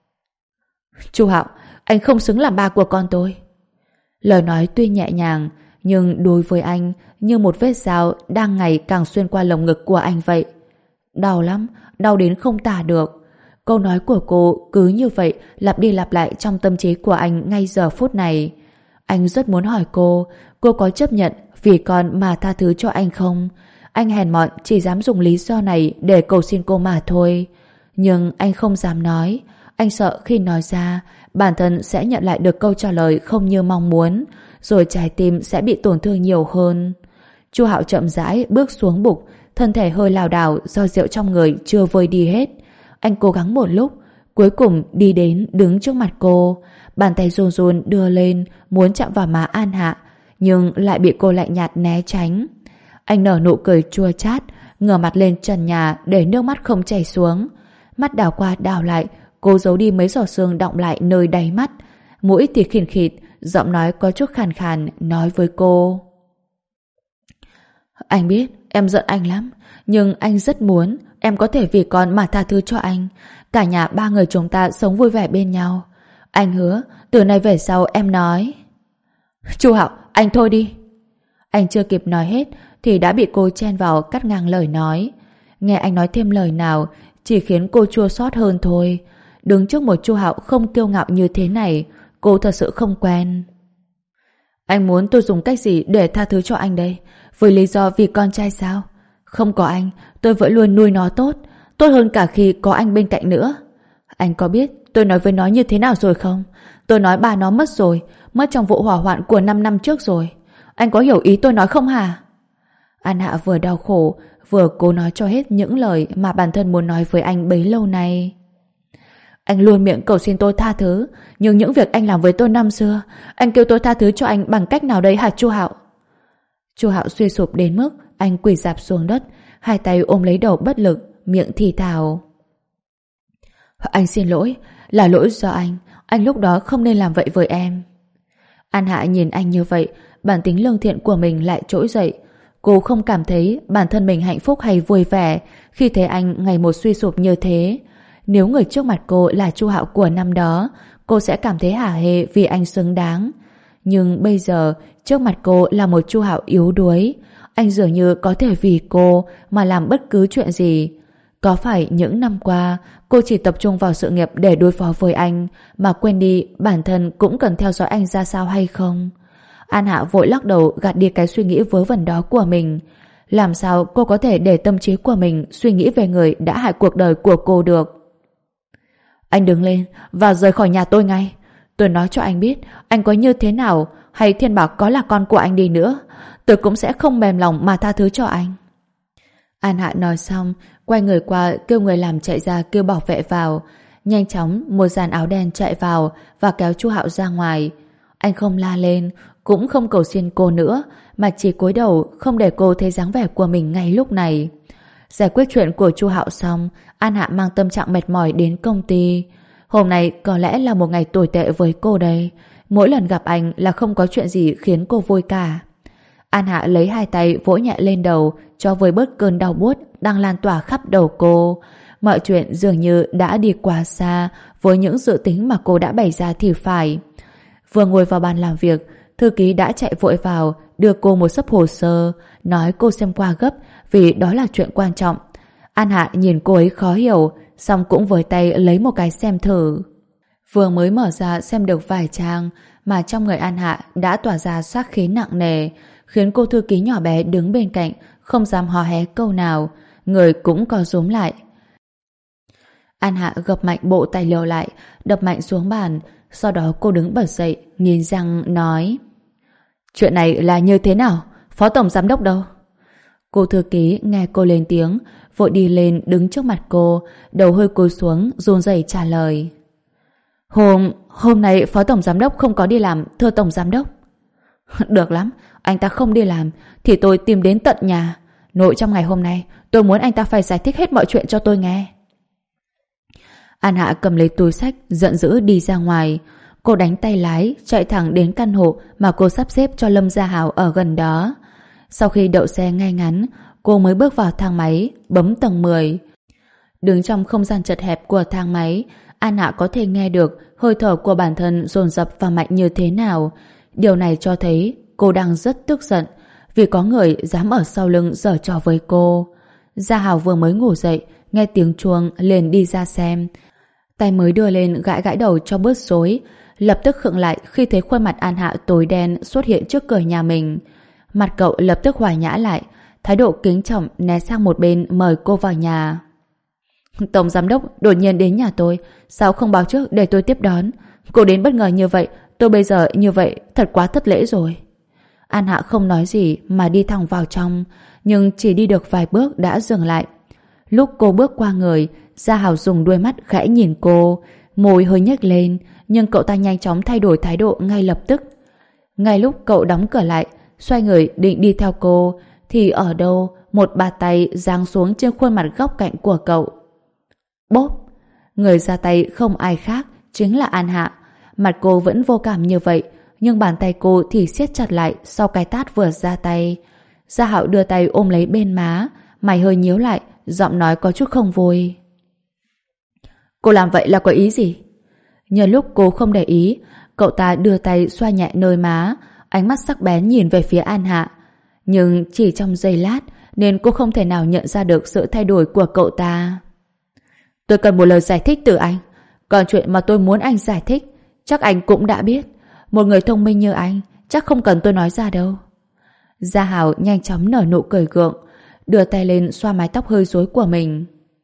Chu Hạo, anh không xứng làm ba của con tôi. Lời nói tuy nhẹ nhàng, nhưng đối với anh như một vết dao đang ngày càng xuyên qua lồng ngực của anh vậy. Đau lắm, đau đến không tả được. Câu nói của cô cứ như vậy lặp đi lặp lại trong tâm trí của anh ngay giờ phút này. Anh rất muốn hỏi cô có chấp nhận vì con mà tha thứ cho anh không? Anh hèn mọn chỉ dám dùng lý do này để cầu xin cô mà thôi. Nhưng anh không dám nói. Anh sợ khi nói ra, bản thân sẽ nhận lại được câu trả lời không như mong muốn, rồi trái tim sẽ bị tổn thương nhiều hơn. Chu Hạo chậm rãi bước xuống bục, thân thể hơi lảo đảo do rượu trong người chưa vơi đi hết. Anh cố gắng một lúc, cuối cùng đi đến đứng trước mặt cô, bàn tay run run đưa lên muốn chạm vào má An Hạ, nhưng lại bị cô lạnh nhạt né tránh. Anh nở nụ cười chua chát, ngửa mặt lên trần nhà để nước mắt không chảy xuống. Mắt đảo qua đảo lại, cô giấu đi mấy giọt sương đọng lại nơi đáy mắt, mũi thì khìn khịt, giọng nói có chút khàn khàn nói với cô. Anh biết em giận anh lắm, nhưng anh rất muốn em có thể vì con mà tha thứ cho anh. Cả nhà ba người chúng ta sống vui vẻ bên nhau. Anh hứa từ nay về sau em nói. Chu Hạo, anh thôi đi. Anh chưa kịp nói hết thì đã bị cô chen vào cắt ngang lời nói. Nghe anh nói thêm lời nào chỉ khiến cô chua xót hơn thôi. Đứng trước một Chu Hạo không kiêu ngạo như thế này, cô thật sự không quen. Anh muốn tôi dùng cách gì để tha thứ cho anh đây? Với lý do vì con trai sao? Không có anh, tôi vẫn luôn nuôi nó tốt, tốt hơn cả khi có anh bên cạnh nữa. Anh có biết tôi nói với nó như thế nào rồi không? Tôi nói ba nó mất rồi, mất trong vụ hỏa hoạn của 5 năm trước rồi. Anh có hiểu ý tôi nói không hả? An Hạ vừa đau khổ, vừa cố nói cho hết những lời mà bản thân muốn nói với anh bấy lâu nay. Anh luôn miệng cầu xin tôi tha thứ, nhưng những việc anh làm với tôi năm xưa, anh kêu tôi tha thứ cho anh bằng cách nào đấy hả Chu Hạo? Chu Hạo suy sụp đến mức anh quỳ rạp xuống đất, hai tay ôm lấy đầu bất lực, miệng thì thào. Anh xin lỗi, là lỗi do anh lúc đó không nên làm vậy với em. An Hạ nhìn anh như vậy, bản tính lương thiện của mình lại trỗi dậy. Cô không cảm thấy bản thân mình hạnh phúc hay vui vẻ khi thấy anh ngày một suy sụp như thế. Nếu người trước mặt cô là Chu Hạo của năm đó, cô sẽ cảm thấy hả hê vì anh xứng đáng. Nhưng bây giờ, trước mặt cô là một Chu Hạo yếu đuối. Anh dường như có thể vì cô mà làm bất cứ chuyện gì. Có phải những năm qua cô chỉ tập trung vào sự nghiệp để đối phó với anh mà quên đi bản thân cũng cần theo dõi anh ra sao hay không? An Hạ vội lắc đầu gạt đi cái suy nghĩ vớ vẩn đó của mình. Làm sao cô có thể để tâm trí của mình suy nghĩ về người đã hại cuộc đời của cô được? Anh đứng lên và rời khỏi nhà tôi ngay. Tôi nói cho anh biết, anh có như thế nào hay Thiên Bảo có là con của anh đi nữa, tôi cũng sẽ không mềm lòng mà tha thứ cho anh. An Hạ nói xong, quay người qua kêu người làm chạy ra kêu bảo vệ vào. Nhanh chóng một dàn áo đen chạy vào và kéo Chu Hạo ra ngoài. Anh không la lên, cũng không cầu xin cô nữa, mà chỉ cúi đầu không để cô thấy dáng vẻ của mình ngay lúc này. Giải quyết chuyện của Chu Hạo xong, An Hạ mang tâm trạng mệt mỏi đến công ty. Hôm nay có lẽ là một ngày tồi tệ với cô đây. Mỗi lần gặp anh là không có chuyện gì khiến cô vui cả. An Hạ lấy hai tay vỗ nhẹ lên đầu cho vơi bớt cơn đau buốt đang lan tỏa khắp đầu cô. Mọi chuyện dường như đã đi quá xa với những dự tính mà cô đã bày ra thì phải. Vừa ngồi vào bàn làm việc, thư ký đã chạy vội vào đưa cô một xấp hồ sơ, nói cô xem qua gấp vì đó là chuyện quan trọng. An Hạ nhìn cô ấy khó hiểu, xong cũng với tay lấy một cái xem thử. Vừa mới mở ra xem được vài trang mà trong người An Hạ đã tỏa ra sát khí nặng nề, khiến cô thư ký nhỏ bé đứng bên cạnh không dám hò hé câu nào, người cũng co rúm lại. An Hạ gập mạnh bộ tài liệu lại, đập mạnh xuống bàn, sau đó cô đứng bật dậy, nghiến răng nói: chuyện này là như thế nào? Phó tổng giám đốc đâu? Cô thư ký nghe cô lên tiếng, vội đi lên đứng trước mặt cô, đầu hơi cúi xuống, run rẩy trả lời: Hôm nay phó tổng giám đốc không có đi làm, thưa tổng giám đốc. Được lắm, anh ta không đi làm thì tôi tìm đến tận nhà. Nội trong ngày hôm nay tôi muốn anh ta phải giải thích hết mọi chuyện cho tôi nghe. An Hạ cầm lấy túi xách, giận dữ đi ra ngoài. Cô đánh tay lái, chạy thẳng đến căn hộ mà cô sắp xếp cho Lâm Gia Hào ở gần đó. Sau khi đậu xe ngay ngắn, cô mới bước vào thang máy, bấm tầng 10. Đứng trong không gian chật hẹp của thang máy, An Hạ có thể nghe được hơi thở của bản thân dồn dập và mạnh như thế nào. Điều này cho thấy cô đang rất tức giận vì có người dám ở sau lưng giở trò với cô. Gia Hào vừa mới ngủ dậy, nghe tiếng chuông liền đi ra xem. Tay mới đưa lên gãi gãi đầu cho bớt rối, lập tức khựng lại khi thấy khuôn mặt An Hạ tối đen xuất hiện trước cửa nhà mình. Mặt cậu lập tức hòa nhã lại, thái độ kính trọng né sang một bên mời cô vào nhà. Tổng giám đốc đột nhiên đến nhà tôi, sao không báo trước để tôi tiếp đón? Cô đến bất ngờ như vậy, tôi bây giờ như vậy thật quá thất lễ rồi. An Hạ không nói gì mà đi thẳng vào trong, nhưng chỉ đi được vài bước đã dừng lại. Lúc cô bước qua người, Gia Hào dùng đuôi mắt khẽ nhìn cô, môi hơi nhếch lên, nhưng cậu ta nhanh chóng thay đổi thái độ ngay lập tức. Ngay lúc cậu đóng cửa lại, xoay người định đi theo cô, thì ở đâu một bàn tay giáng xuống trên khuôn mặt góc cạnh của cậu. Bốp! Người ra tay không ai khác, chính là An Hạ. Mặt cô vẫn vô cảm như vậy, nhưng bàn tay cô thì siết chặt lại sau cái tát vừa ra tay. Gia Hạo đưa tay ôm lấy bên má, mày hơi nhíu lại, giọng nói có chút không vui. Cô làm vậy là có ý gì? Nhân lúc cô không để ý, cậu ta đưa tay xoa nhẹ nơi má, ánh mắt sắc bén nhìn về phía An Hạ. Nhưng chỉ trong giây lát nên cô không thể nào nhận ra được sự thay đổi của cậu ta. Tôi cần một lời giải thích từ anh. Còn chuyện mà tôi muốn anh giải thích chắc anh cũng đã biết. Một người thông minh như anh chắc không cần tôi nói ra đâu. Gia Hào nhanh chóng nở nụ cười gượng, đưa tay lên xoa mái tóc hơi rối của mình.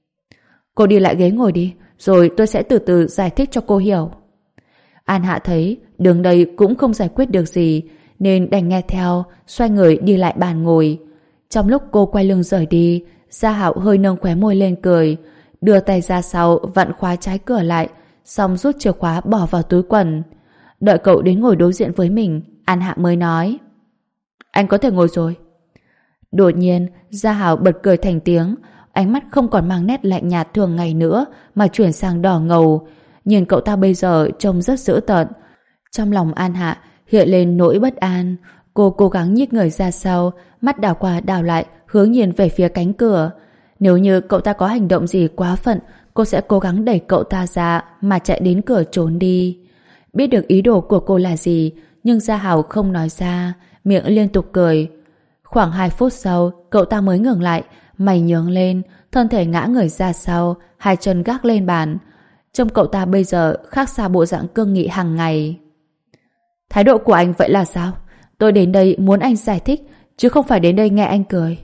Cô đi lại ghế ngồi đi, rồi tôi sẽ từ từ giải thích cho cô hiểu. An Hạ thấy đứng đây cũng không giải quyết được gì, nên đành nghe theo, xoay người đi lại bàn ngồi. Trong lúc cô quay lưng rời đi, Gia Hạo hơi nâng khóe môi lên cười, đưa tay ra sau vặn khóa trái cửa lại, xong rút chìa khóa bỏ vào túi quần. Đợi cậu đến ngồi đối diện với mình, An Hạ mới nói: Anh có thể ngồi rồi. Đột nhiên, Gia Hảo bật cười thành tiếng, ánh mắt không còn mang nét lạnh nhạt thường ngày nữa mà chuyển sang đỏ ngầu. Nhìn cậu ta bây giờ trông rất dữ tợn. Trong lòng An Hạ hiện lên nỗi bất an. Cô cố gắng nhích người ra sau, mắt đảo qua đảo lại, hướng nhìn về phía cánh cửa. Nếu như cậu ta có hành động gì quá phận, cô sẽ cố gắng đẩy cậu ta ra mà chạy đến cửa trốn đi. Biết được ý đồ của cô là gì, nhưng Gia Hảo không nói ra, miệng liên tục cười. Khoảng 2 phút sau, cậu ta mới ngừng lại, mày nhướng lên, thân thể ngã người ra sau, hai chân gác lên bàn. Trông cậu ta bây giờ khác xa bộ dạng cương nghị hàng ngày. Thái độ của anh vậy là sao? Tôi đến đây muốn anh giải thích, chứ không phải đến đây nghe anh cười.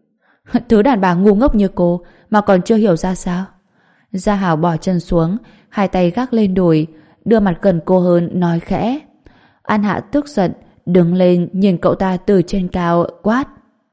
Thứ đàn bà ngu ngốc như cô mà còn chưa hiểu ra sao? Gia Hảo bỏ chân xuống, hai tay gác lên đùi, đưa mặt gần cô hơn, nói khẽ. An Hạ tức giận, đứng lên nhìn cậu ta từ trên cao, quát: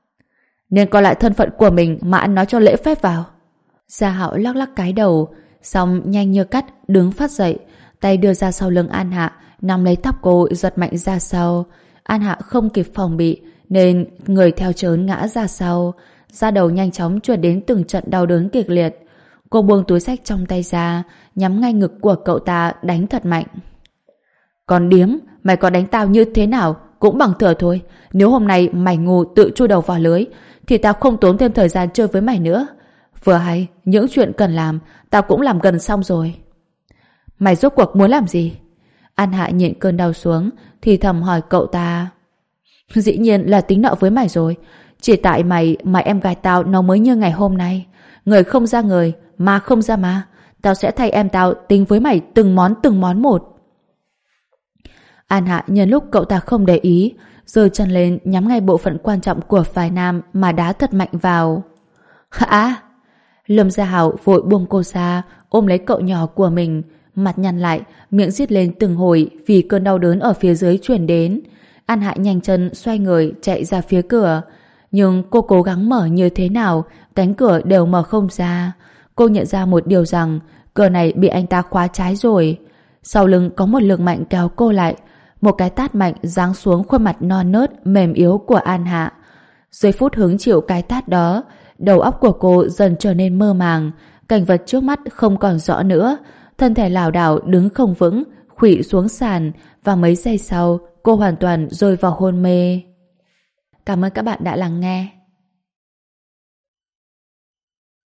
Nên coi lại thân phận của mình mà ăn nói cho lễ phép vào. Gia Hảo lắc lắc cái đầu, xong nhanh như cắt đứng phát dậy, tay đưa ra sau lưng An Hạ, nắm lấy tóc cô giật mạnh ra sau. An Hạ không kịp phòng bị nên người theo chớn ngã ra sau, da đầu nhanh chóng truyền đến từng trận đau đớn kịch liệt. Cô buông túi xách trong tay ra, nhắm ngay ngực của cậu ta đánh thật mạnh. Còn điếm, mày có đánh tao như thế nào cũng bằng thừa thôi. Nếu hôm nay mày ngu tự chui đầu vào lưới thì tao không tốn thêm thời gian chơi với mày nữa. Vừa hay, những chuyện cần làm tao cũng làm gần xong rồi. Mày rốt cuộc muốn làm gì? An Hạ nhịn cơn đau xuống thì thầm hỏi cậu ta. Dĩ nhiên là tính nợ với mày rồi. Chỉ tại mày mà em gái tao nó mới như ngày hôm nay. Người không ra người, ma không ra ma. Tao sẽ thay em tao tính với mày từng món một. An Hạ nhân lúc cậu ta không để ý, giơ chân lên nhắm ngay bộ phận quan trọng của phái nam mà đá thật mạnh vào. Hả? Lâm Gia Hảo vội buông cô ra, ôm lấy cậu nhỏ của mình, mặt nhăn lại, miệng rít lên từng hồi vì cơn đau đớn ở phía dưới truyền đến. An Hạ nhanh chân xoay người chạy ra phía cửa, nhưng cô cố gắng mở như thế nào, cánh cửa đều mở không ra. Cô nhận ra một điều rằng cửa này bị anh ta khóa trái rồi. Sau lưng có một lực mạnh kéo cô lại, một cái tát mạnh giáng xuống khuôn mặt non nớt mềm yếu của An Hạ. Giây phút hứng chịu cái tát đó, đầu óc của cô dần trở nên mơ màng, cảnh vật trước mắt không còn rõ nữa, thân thể lảo đảo đứng không vững, khuỵu xuống sàn và mấy giây sau cô hoàn toàn rơi vào hôn mê. Cảm ơn các bạn đã lắng nghe.